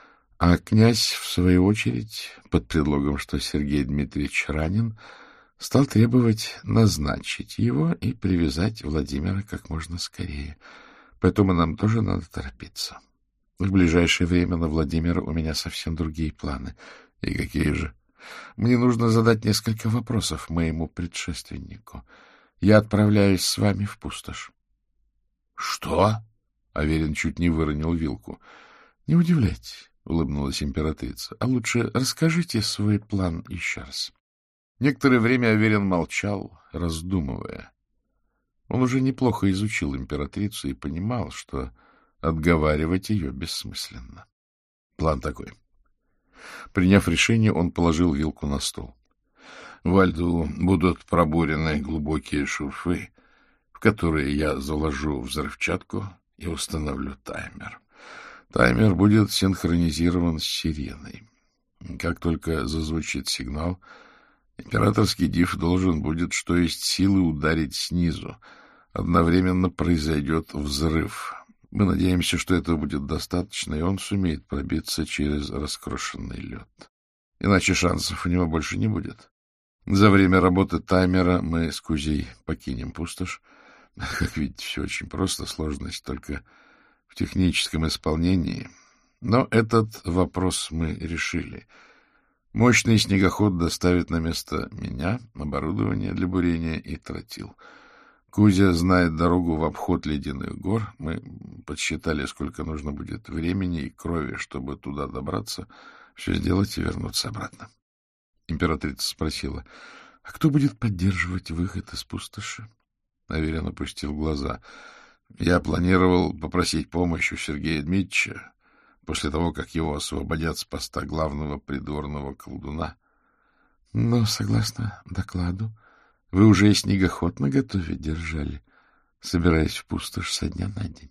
а князь, в свою очередь, под предлогом, что Сергей Дмитриевич ранен, стал требовать назначить его и привязать Владимира как можно скорее. Поэтому нам тоже надо торопиться. В ближайшее время на Владимира у меня совсем другие планы. И какие же? Мне нужно задать несколько вопросов моему предшественнику. Я отправляюсь с вами в пустошь. — Что? — Аверин чуть не выронил вилку. — Не удивляйтесь, — улыбнулась императрица. — А лучше расскажите свой план еще раз. Некоторое время Аверин молчал, раздумывая. Он уже неплохо изучил императрицу и понимал, что отговаривать ее бессмысленно. План такой. Приняв решение, он положил вилку на стол. В льду будут пробурены глубокие шурфы, в которые я заложу взрывчатку и установлю таймер. Таймер будет синхронизирован с сиреной. Как только зазвучит сигнал, императорский див должен будет, что есть силы, ударить снизу. Одновременно произойдет взрыв. Мы надеемся, что этого будет достаточно, и он сумеет пробиться через раскрошенный лед. Иначе шансов у него больше не будет. За время работы таймера мы с Кузей покинем пустошь. Как видите, все очень просто, сложность только в техническом исполнении. Но этот вопрос мы решили. Мощный снегоход доставит на место меня, оборудование для бурения и тротил. Кузя знает дорогу в обход ледяных гор. Мы подсчитали, сколько нужно будет времени и крови, чтобы туда добраться, все сделать и вернуться обратно. Императрица спросила, — А кто будет поддерживать выход из пустоши? Аверин опустил глаза. Я планировал попросить помощи у Сергея Дмитриевича после того, как его освободят с поста главного придворного колдуна. Но, согласно докладу, вы уже и снегоход наготове держали, собираясь в пустошь со дня на день.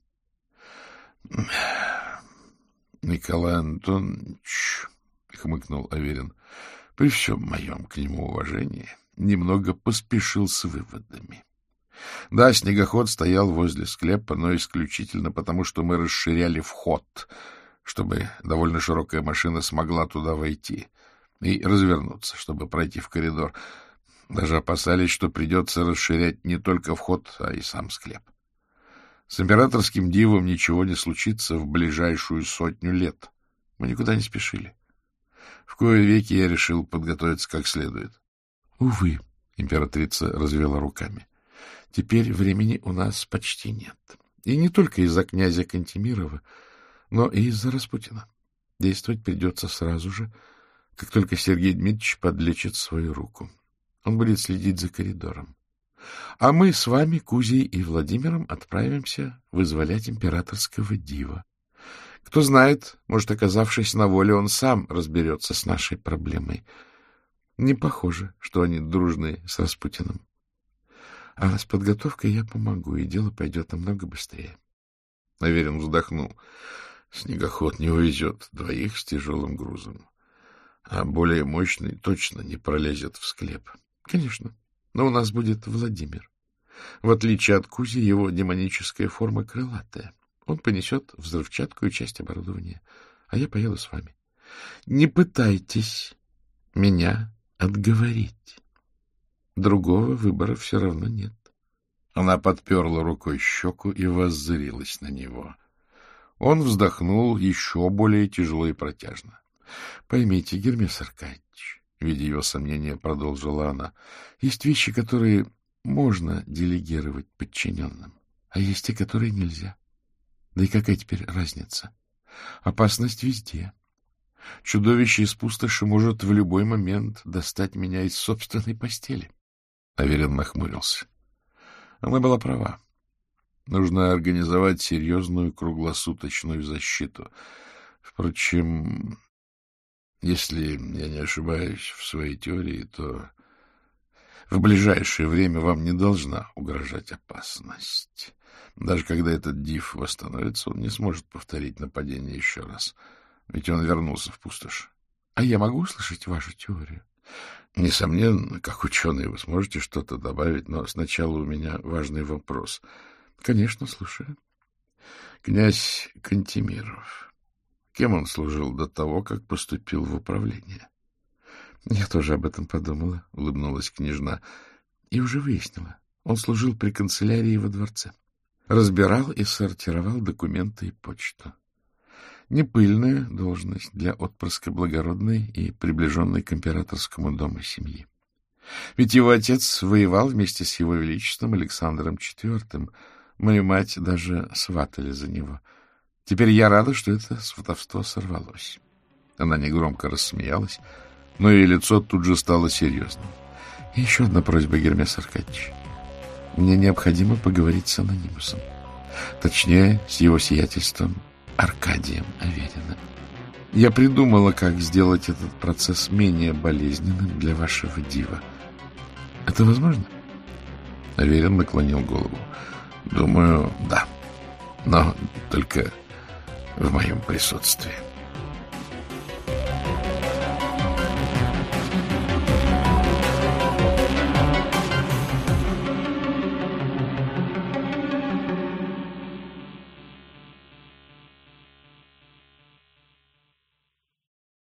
— Николай Антонович, — хмыкнул Аверин, — при всем моем к нему уважении немного поспешил с выводами. Да, снегоход стоял возле склепа, но исключительно потому, что мы расширяли вход, чтобы довольно широкая машина смогла туда войти и развернуться, чтобы пройти в коридор. Даже опасались, что придется расширять не только вход, а и сам склеп. С императорским дивом ничего не случится в ближайшую сотню лет. Мы никуда не спешили. В кои веки я решил подготовиться как следует. — Увы, — императрица развела руками, — теперь времени у нас почти нет. И не только из-за князя Кантемирова, но и из-за Распутина. Действовать придется сразу же, как только Сергей Дмитриевич подлечит свою руку. Он будет следить за коридором. А мы с вами, Кузей и Владимиром, отправимся вызволять императорского дива. Кто знает, может, оказавшись на воле, он сам разберется с нашей проблемой. Не похоже, что они дружны с Распутиным. А с подготовкой я помогу, и дело пойдет намного быстрее. Аверин вздохнул. Снегоход не увезет двоих с тяжелым грузом, а более мощный точно не пролезет в склеп. Конечно, но у нас будет Владимир. В отличие от Кузи, его демоническая форма крылатая. Он понесет взрывчатку и часть оборудования, а я поеду с вами. Не пытайтесь меня отговорить. Другого выбора все равно нет. Она подперла рукой щеку и воззрилась на него. Он вздохнул еще более тяжело и протяжно. — Поймите, Гермес Аркадьевич, — видя его сомнения, продолжила она, — есть вещи, которые можно делегировать подчиненным, а есть те, которые нельзя. Да и какая теперь разница? Опасность везде. Чудовище из пустоши может в любой момент достать меня из собственной постели. Аверин нахмурился. Она была права. Нужно организовать серьезную круглосуточную защиту. Впрочем, если я не ошибаюсь в своей теории, то в ближайшее время вам не должна угрожать опасность. Даже когда этот див восстановится, он не сможет повторить нападение еще раз. Ведь он вернулся в пустошь. А я могу услышать вашу теорию? Несомненно, как ученый вы сможете что-то добавить, но сначала у меня важный вопрос. Конечно, слушаю. Князь Кантемиров. Кем он служил до того, как поступил в управление? Я тоже об этом подумала, улыбнулась княжна. И уже выяснила. Он служил при канцелярии во дворце. Разбирал и сортировал документы и почту. Непыльная должность для отпрыска благородной и приближенной к императорскому дому семьи. Ведь его отец воевал вместе с его величеством Александром четвёртым. Мою мать даже сватали за него. Теперь я рада, что это сватовство сорвалось. Она негромко рассмеялась, но ее лицо тут же стало серьезным. И еще одна просьба, Гермес Аркадьевич. Мне необходимо поговорить с анонимусом. Точнее, с его сиятельством Аркадием Авериным. Я придумала, как сделать этот процесс менее болезненным для вашего дива. Это возможно? Аверин наклонил голову. Думаю, да. Но только в моем присутствии.